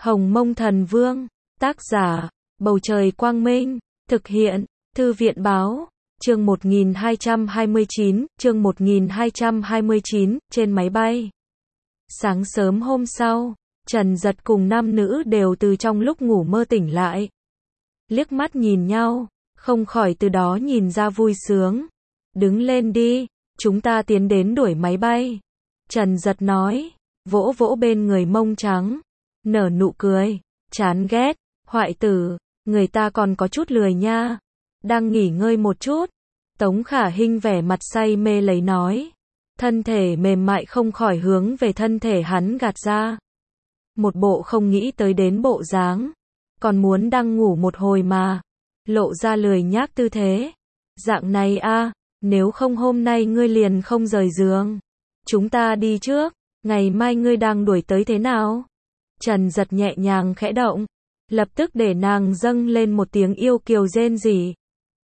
Hồng Mông Thần Vương, tác giả, Bầu Trời Quang Minh, thực hiện, Thư viện Báo, chương 1229, trên máy bay. Sáng sớm hôm sau, Trần Dật cùng nam nữ đều từ trong lúc ngủ mơ tỉnh lại. Liếc mắt nhìn nhau, không khỏi từ đó nhìn ra vui sướng. Đứng lên đi, chúng ta tiến đến đuổi máy bay. Trần Dật nói, vỗ vỗ bên người mông trắng, nở nụ cười, chán ghét, hoại tử, người ta còn có chút lười nha. Đang nghỉ ngơi một chút. Tống Khả Hinh vẻ mặt say mê lấy nói. Thân thể mềm mại không khỏi hướng về thân thể hắn gạt ra. Một bộ không nghĩ tới đến bộ dáng. Còn muốn đang ngủ một hồi mà. Lộ ra lười nhác tư thế. Dạng này a, nếu không hôm nay ngươi liền không rời giường. Chúng ta đi trước, ngày mai ngươi đang đuổi tới thế nào? Trần Dật nhẹ nhàng khẽ động. Lập tức để nàng dâng lên một tiếng yêu kiều rên rỉ.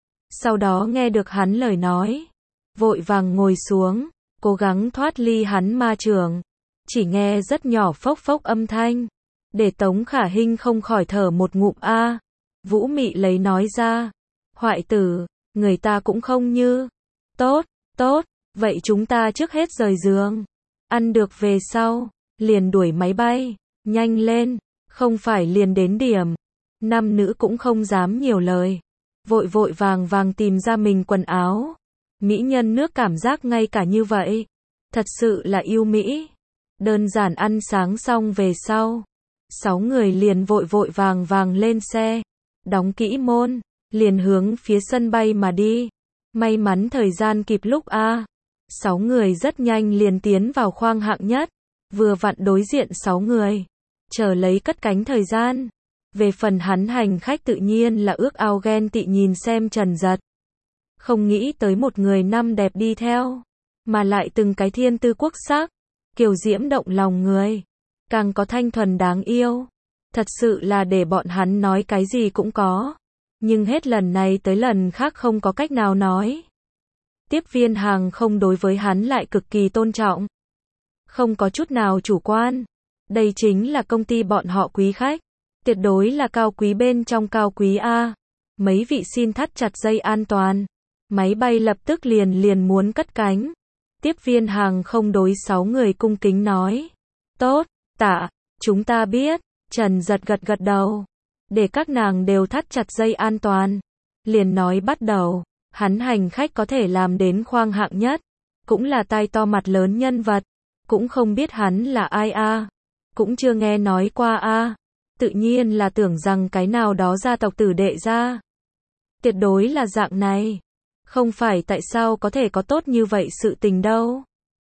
Sau đó nghe được hắn lời nói. Vội vàng ngồi xuống, cố gắng thoát ly hắn ma trường. Chỉ nghe rất nhỏ phốc phốc âm thanh. Để Tống Khả Hinh không khỏi thở một ngụm a. Vũ Mị lấy nói ra. Hoại tử, người ta cũng không như. Tốt, tốt, vậy chúng ta trước hết rời giường. Ăn được về sau, liền đuổi máy bay. Nhanh lên, không phải liền đến điểm. Nam nữ cũng không dám nhiều lời. Vội vội vàng vàng tìm ra mình quần áo. Mỹ nhân nước cảm giác ngay cả như vậy. Thật sự là yêu Mỹ. Đơn giản ăn sáng xong về sau. 6 người liền vội vội vàng vàng lên xe. Đóng kỹ môn. Liền hướng phía sân bay mà đi. May mắn thời gian kịp lúc a. 6 người rất nhanh liền tiến vào khoang hạng nhất. Vừa vặn đối diện 6 người. Chờ lấy cất cánh thời gian. Về phần hắn hành khách tự nhiên là ước ao ghen tị nhìn xem Trần Dật. Không nghĩ tới một người năm đẹp đi theo. Mà lại từng cái thiên tư quốc sắc. Kiều diễm động lòng người. Càng có thanh thuần đáng yêu. Thật sự là để bọn hắn nói cái gì cũng có. Nhưng hết lần này tới lần khác không có cách nào nói. Tiếp viên hàng không đối với hắn lại cực kỳ tôn trọng. Không có chút nào chủ quan. Đây chính là công ty bọn họ quý khách. Tuyệt đối là cao quý bên trong cao quý a. Mấy vị xin thắt chặt dây an toàn. Máy bay lập tức liền muốn cất cánh. Tiếp viên hàng không đối 6 người cung kính nói. Tốt, tạ, chúng ta biết. Trần Dật gật gật đầu. Để các nàng đều thắt chặt dây an toàn. Liền nói bắt đầu. Hắn hành khách có thể làm đến khoang hạng nhất. Cũng là tai to mặt lớn nhân vật. Cũng không biết hắn là ai a. Cũng chưa nghe nói qua a. Tự nhiên là tưởng rằng cái nào đó gia tộc tử đệ ra. Tuyệt đối là dạng này. Không phải tại sao có thể có tốt như vậy sự tình đâu.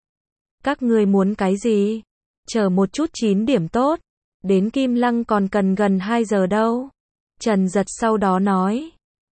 Các ngươi muốn cái gì? Chờ một chút 9 điểm tốt. Đến Kim Lăng còn cần gần 2 giờ đâu. Trần Dật sau đó nói.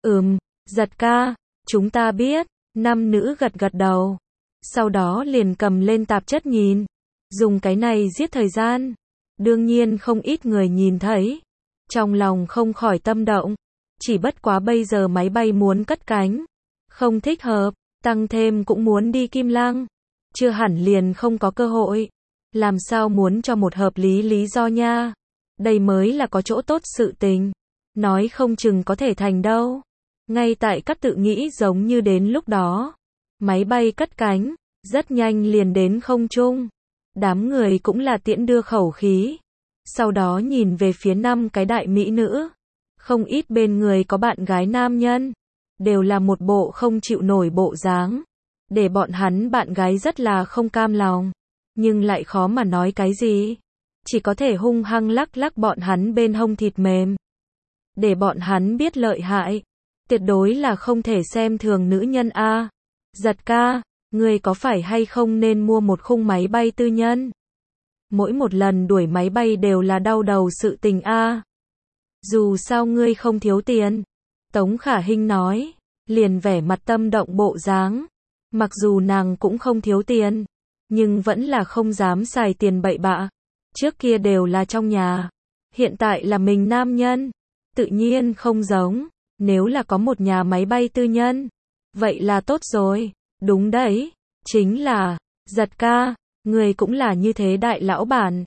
Dật ca, chúng ta biết. Nam nữ gật gật đầu. Sau đó liền cầm lên tạp chất nhìn. Dùng cái này giết thời gian. Đương nhiên không ít người nhìn thấy. Trong lòng không khỏi tâm động. Chỉ bất quá bây giờ máy bay muốn cất cánh. Không thích hợp. Tăng thêm cũng muốn đi Kim Lăng. Chưa hẳn liền không có cơ hội. Làm sao muốn cho một hợp lý lý do nha. Đây mới là có chỗ tốt sự tình. Nói không chừng có thể thành đâu. Ngay tại các tự nghĩ giống như đến lúc đó. Máy bay cất cánh. Rất nhanh liền đến không trung. Đám người cũng là tiễn đưa khẩu khí. Sau đó nhìn về phía 5 cái đại mỹ nữ. Không ít bên người có bạn gái nam nhân. Đều là một bộ không chịu nổi bộ dáng. Để bọn hắn bạn gái rất là không cam lòng. Nhưng lại khó mà nói cái gì. Chỉ có thể hung hăng lắc lắc bọn hắn bên hông thịt mềm. Để bọn hắn biết lợi hại. Tuyệt đối là không thể xem thường nữ nhân a. Dật ca, ngươi có phải hay không nên mua một khung máy bay tư nhân? Mỗi một lần đuổi máy bay đều là đau đầu sự tình a. Dù sao ngươi không thiếu tiền. Tống Khả Hinh nói. Liền vẻ mặt tâm động bộ dáng. Mặc dù nàng cũng không thiếu tiền. Nhưng vẫn là không dám xài tiền bậy bạ. Trước kia đều là trong nhà. Hiện tại là mình nam nhân. Tự nhiên không giống. Nếu là có một nhà máy bay tư nhân. Vậy là tốt rồi. Đúng đấy. Chính là. Dật ca. Người cũng là như thế đại lão bản.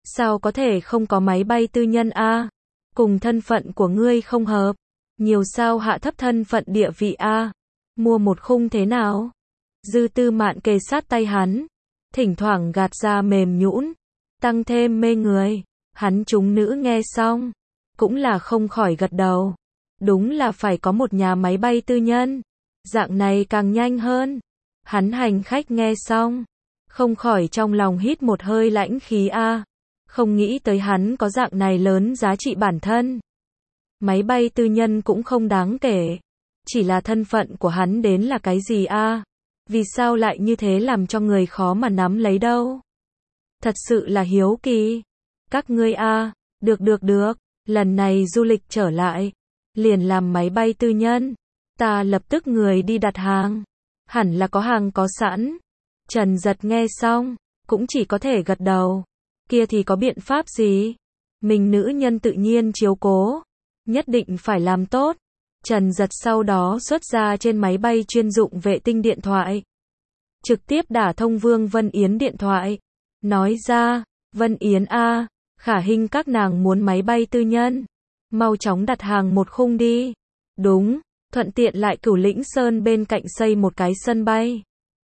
Sao có thể không có máy bay tư nhân a? Cùng thân phận của ngươi không hợp. Nhiều sao hạ thấp thân phận địa vị a? Mua một khung thế nào? Dư Tư Mạn kề sát tay hắn, thỉnh thoảng gạt ra mềm nhũn, tăng thêm mê người. Hắn chúng nữ nghe xong, cũng là không khỏi gật đầu. Đúng là phải có một nhà máy bay tư nhân, dạng này càng nhanh hơn. Hắn hành khách nghe xong, không khỏi trong lòng hít một hơi lãnh khí a. Không nghĩ tới hắn có dạng này lớn giá trị bản thân. Máy bay tư nhân cũng không đáng kể, chỉ là thân phận của hắn đến là cái gì a? Vì sao lại như thế làm cho người khó mà nắm lấy đâu? Thật sự là hiếu kỳ. Các ngươi a, được, lần này du lịch trở lại, liền làm máy bay tư nhân. Ta lập tức người đi đặt hàng. Hẳn là có hàng có sẵn. Trần Giật nghe xong, cũng chỉ có thể gật đầu. Kia thì có biện pháp gì? Mình nữ nhân tự nhiên chiếu cố, nhất định phải làm tốt. Trần Giật sau đó xuất ra trên máy bay chuyên dụng vệ tinh điện thoại. Trực tiếp đả thông Vương Vân Yến điện thoại. Nói ra, Vân Yến a, Khả Hinh các nàng muốn máy bay tư nhân. Mau chóng đặt hàng một khung đi. Đúng, thuận tiện lại Cửu Lĩnh Sơn bên cạnh xây một cái sân bay.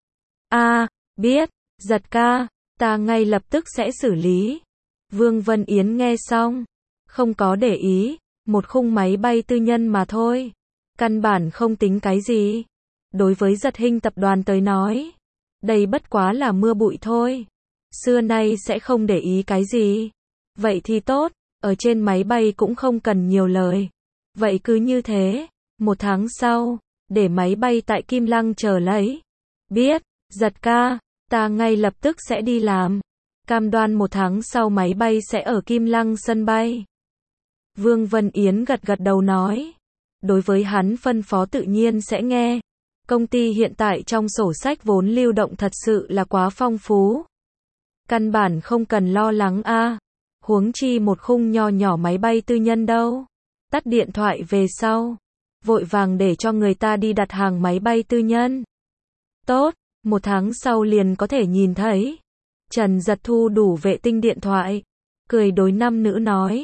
A, biết, Giật ca, ta ngay lập tức sẽ xử lý. Vương Vân Yến nghe xong, không có để ý, một khung máy bay tư nhân mà thôi. Căn bản không tính cái gì. Đối với Giật Hinh tập đoàn tới nói, đây bất quá là mưa bụi thôi. Xưa nay sẽ không để ý cái gì. Vậy thì tốt, ở trên máy bay cũng không cần nhiều lời. Vậy cứ như thế, 1 tháng sau, để máy bay tại Kim Lăng chờ lấy. Biết, Giật ca, ta ngay lập tức sẽ đi làm. Cam đoan 1 tháng sau máy bay sẽ ở Kim Lăng sân bay. Vương Vân Yến gật gật đầu nói. Đối với hắn phân phó tự nhiên sẽ nghe. Công ty hiện tại trong sổ sách vốn lưu động thật sự là quá phong phú. Căn bản không cần lo lắng a. Huống chi một khung nho nhỏ máy bay tư nhân đâu. Tắt điện thoại về sau, vội vàng để cho người ta đi đặt hàng máy bay tư nhân. Tốt, 1 tháng sau liền có thể nhìn thấy. Trần Giật thu đủ vệ tinh điện thoại, cười đối nam nữ nói.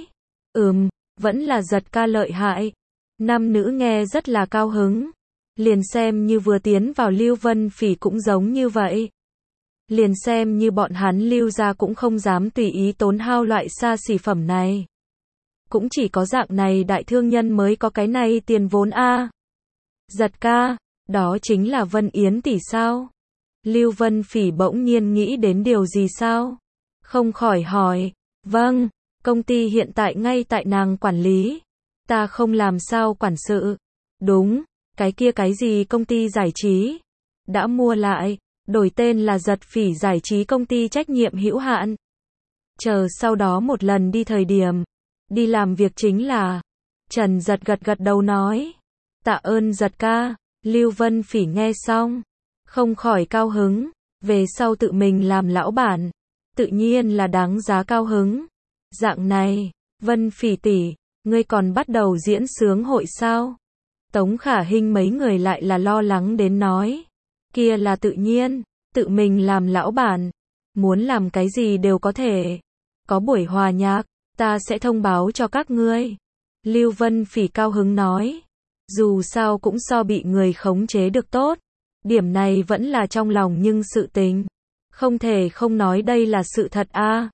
Vẫn là Giật ca lợi hại. Nam nữ nghe rất là cao hứng. Liền xem như vừa tiến vào Lưu Vân Phỉ cũng giống như vậy. Liền xem như bọn hắn Lưu gia cũng không dám tùy ý tốn hao loại xa xỉ phẩm này. Cũng chỉ có dạng này đại thương nhân mới có cái này tiền vốn a. Giật ca, đó chính là Vân Yến tỷ sao? Lưu Vân Phỉ bỗng nhiên nghĩ đến điều gì sao? Không khỏi hỏi. Vâng, công ty hiện tại ngay tại nàng quản lý. Ta không làm sao quản sự. Đúng, cái kia cái gì công ty giải trí. Đã mua lại, đổi tên là Giật Phỉ Giải trí công ty trách nhiệm hữu hạn. Chờ sau đó một lần đi thời điểm, đi làm việc chính là. Trần Giật gật gật đầu nói. Tạ ơn Giật ca. Lưu Vân Phỉ nghe xong, không khỏi cao hứng. Về sau tự mình làm lão bản, tự nhiên là đáng giá cao hứng. Dạng này, Vân Phỉ tỷ, ngươi còn bắt đầu diễn sướng hội sao? Tống Khả Hinh mấy người lại là lo lắng đến nói. Kia là tự nhiên, tự mình làm lão bản, muốn làm cái gì đều có thể. Có buổi hòa nhạc, ta sẽ thông báo cho các ngươi. Lưu Vân Phỉ cao hứng nói. Dù sao cũng so bị người khống chế được tốt. Điểm này vẫn là trong lòng nhưng sự tình. Không thể không nói đây là sự thật a.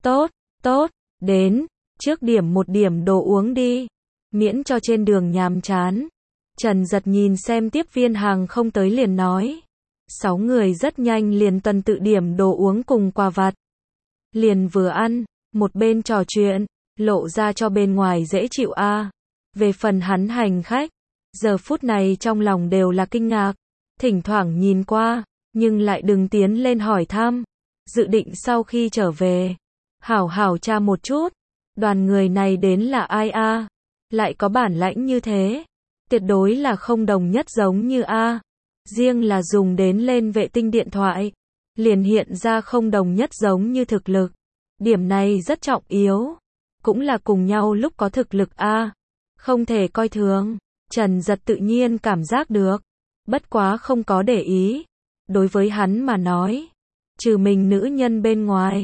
Tốt, đến, trước điểm một điểm đồ uống đi. Miễn cho trên đường nhàm chán. Trần Giật nhìn xem tiếp viên hàng không tới liền nói. 6 người rất nhanh liền tuần tự điểm đồ uống cùng quà vặt. Liền vừa ăn, một bên trò chuyện, lộ ra cho bên ngoài dễ chịu a. Về phần hắn hành khách, giờ phút này trong lòng đều là kinh ngạc. Thỉnh thoảng nhìn qua, nhưng lại đừng tiến lên hỏi thăm. Dự định sau khi trở về, hảo tra một chút. Đoàn người này đến là ai a? Lại có bản lãnh như thế. Tuyệt đối là không đồng nhất giống như a. Riêng là dùng đến lên vệ tinh điện thoại, liền hiện ra không đồng nhất giống như thực lực. Điểm này rất trọng yếu. Cũng là cùng nhau lúc có thực lực a. Không thể coi thường. Trần Giật tự nhiên cảm giác được. Bất quá không có để ý. Đối với hắn mà nói, trừ mình nữ nhân bên ngoài,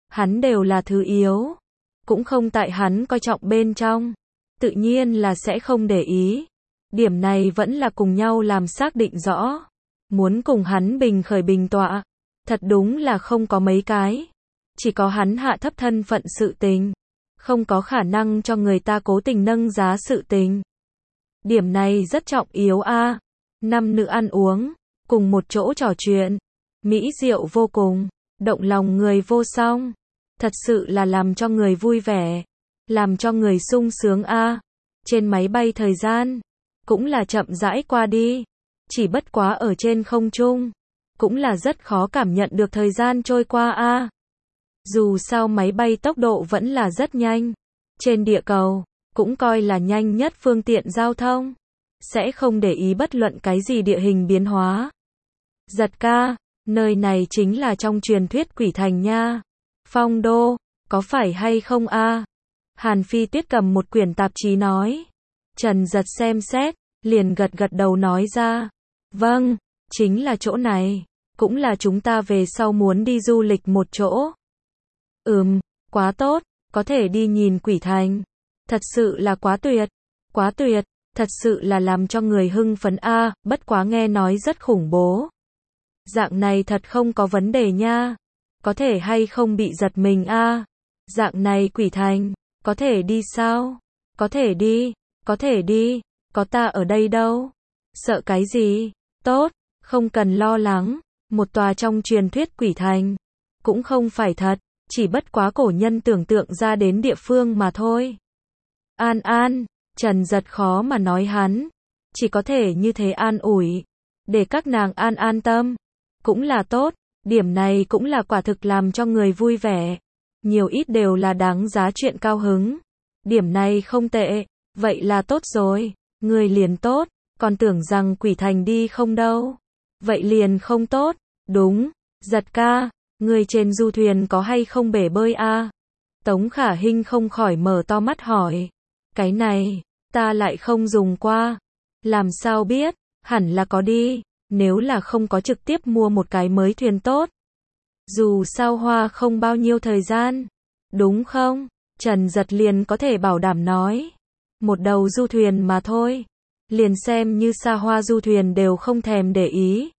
hắn đều là thứ yếu. Cũng không tại hắn coi trọng bên trong. Tự nhiên là sẽ không để ý. Điểm này vẫn là cùng nhau làm xác định rõ. Muốn cùng hắn bình khởi bình tọa. Thật đúng là không có mấy cái. Chỉ có hắn hạ thấp thân phận sự tình. Không có khả năng cho người ta cố tình nâng giá sự tình. Điểm này rất trọng yếu a. Nam nữ ăn uống, cùng một chỗ trò chuyện. Mỹ diệu vô cùng, động lòng người vô song. Thật sự là làm cho người vui vẻ. Làm cho người sung sướng a. Trên máy bay thời gian, cũng là chậm rãi qua đi. Chỉ bất quá ở trên không trung, cũng là rất khó cảm nhận được thời gian trôi qua a. Dù sao máy bay tốc độ vẫn là rất nhanh. Trên địa cầu, cũng coi là nhanh nhất phương tiện giao thông. Sẽ không để ý bất luận cái gì địa hình biến hóa. Giật ca, nơi này chính là trong truyền thuyết quỷ thành nha. Phong đô, có phải hay không a? Hàn Phi Tuyết cầm một quyển tạp chí nói. Trần Giật xem xét, liền gật gật đầu nói ra. Vâng, chính là chỗ này. Cũng là chúng ta về sau muốn đi du lịch một chỗ. Quá tốt, có thể đi nhìn quỷ thành. Thật sự là quá tuyệt, thật sự là làm cho người hưng phấn a, bất quá nghe nói rất khủng bố. Dạng này thật không có vấn đề nha. Có thể hay không bị giật mình a? Dạng này quỷ thành, có thể đi sao? Có thể đi, có ta ở đây đâu. Sợ cái gì? Tốt, không cần lo lắng, một tòa trong truyền thuyết quỷ thành. Cũng không phải thật, chỉ bất quá cổ nhân tưởng tượng ra đến địa phương mà thôi. An, Trần Giật khó mà nói hắn. Chỉ có thể như thế an ủi. Để các nàng an tâm. Cũng là tốt, điểm này cũng là quả thực làm cho người vui vẻ. Nhiều ít đều là đáng giá chuyện cao hứng. Điểm này không tệ, vậy là tốt rồi. Người liền tốt, còn tưởng rằng quỷ thành đi không đâu. Vậy liền không tốt, đúng. Giật ca, người trên du thuyền có hay không bể bơi a? Tống Khả Hinh không khỏi mở to mắt hỏi. Cái này, ta lại không dùng qua. Làm sao biết, hẳn là có đi. Nếu là không có trực tiếp mua một cái mới thuyền tốt. Dù sao hoa không bao nhiêu thời gian. Đúng không? Trần Giật liền có thể bảo đảm nói. Một đầu du thuyền mà thôi. Liền xem như xa hoa du thuyền đều không thèm để ý.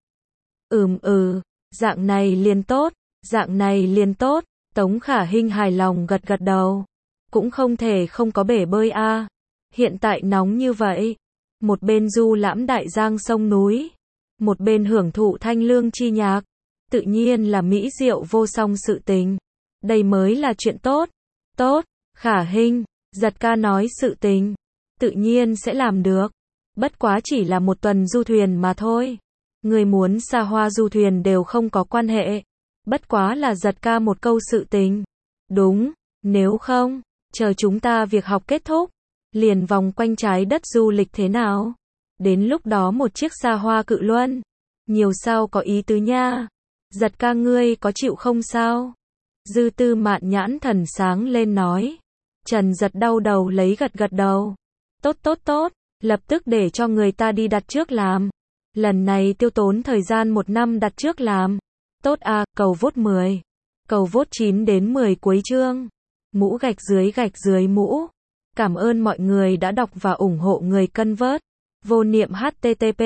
Dạng này liền tốt. Tống Khả Hinh hài lòng gật gật đầu. Cũng không thể không có bể bơi a. Hiện tại nóng như vậy. Một bên du lãm đại giang sông núi. Một bên hưởng thụ thanh lương chi nhạc. Tự nhiên là mỹ diệu vô song sự tình. Đây mới là chuyện tốt. Tốt, Khả Hinh, Giật ca nói sự tình. Tự nhiên sẽ làm được. Bất quá chỉ là một tuần du thuyền mà thôi. Người muốn xa hoa du thuyền đều không có quan hệ. Bất quá là Giật ca một câu sự tình. Đúng, nếu không, chờ chúng ta việc học kết thúc. Liền vòng quanh trái đất du lịch thế nào? Đến lúc đó một chiếc xa hoa cự luân. Nhiều sao có ý tứ nha. Giật ca ngươi có chịu không sao? Dư Tư Mạn nhãn thần sáng lên nói. Trần Giật đau đầu lấy gật gật đầu. Tốt, lập tức để cho người ta đi đặt trước làm. Lần này tiêu tốn thời gian 1 năm đặt trước làm. Tốt a, cầu vote 10. Cầu vote 9 đến 10 cuối chương. Mũ gạch dưới mũ. Cảm ơn mọi người đã đọc và ủng hộ người cân vớt. Vô niệm http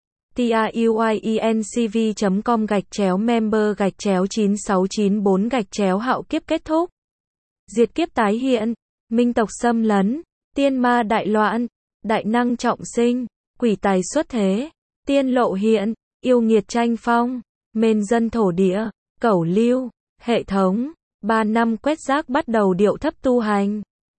truyencv.com/member/9694 hạo kiếp kết thúc. Diệt kiếp tái hiện. Minh tộc xâm lấn. Tiên ma đại loạn. Đại năng trọng sinh. Quỷ tài xuất thế. Tiên lộ hiện. Yêu nghiệt tranh phong. Mên dân thổ địa. Cẩu lưu. Hệ thống. 3 năm quét rác bắt đầu điệu thấp tu hành.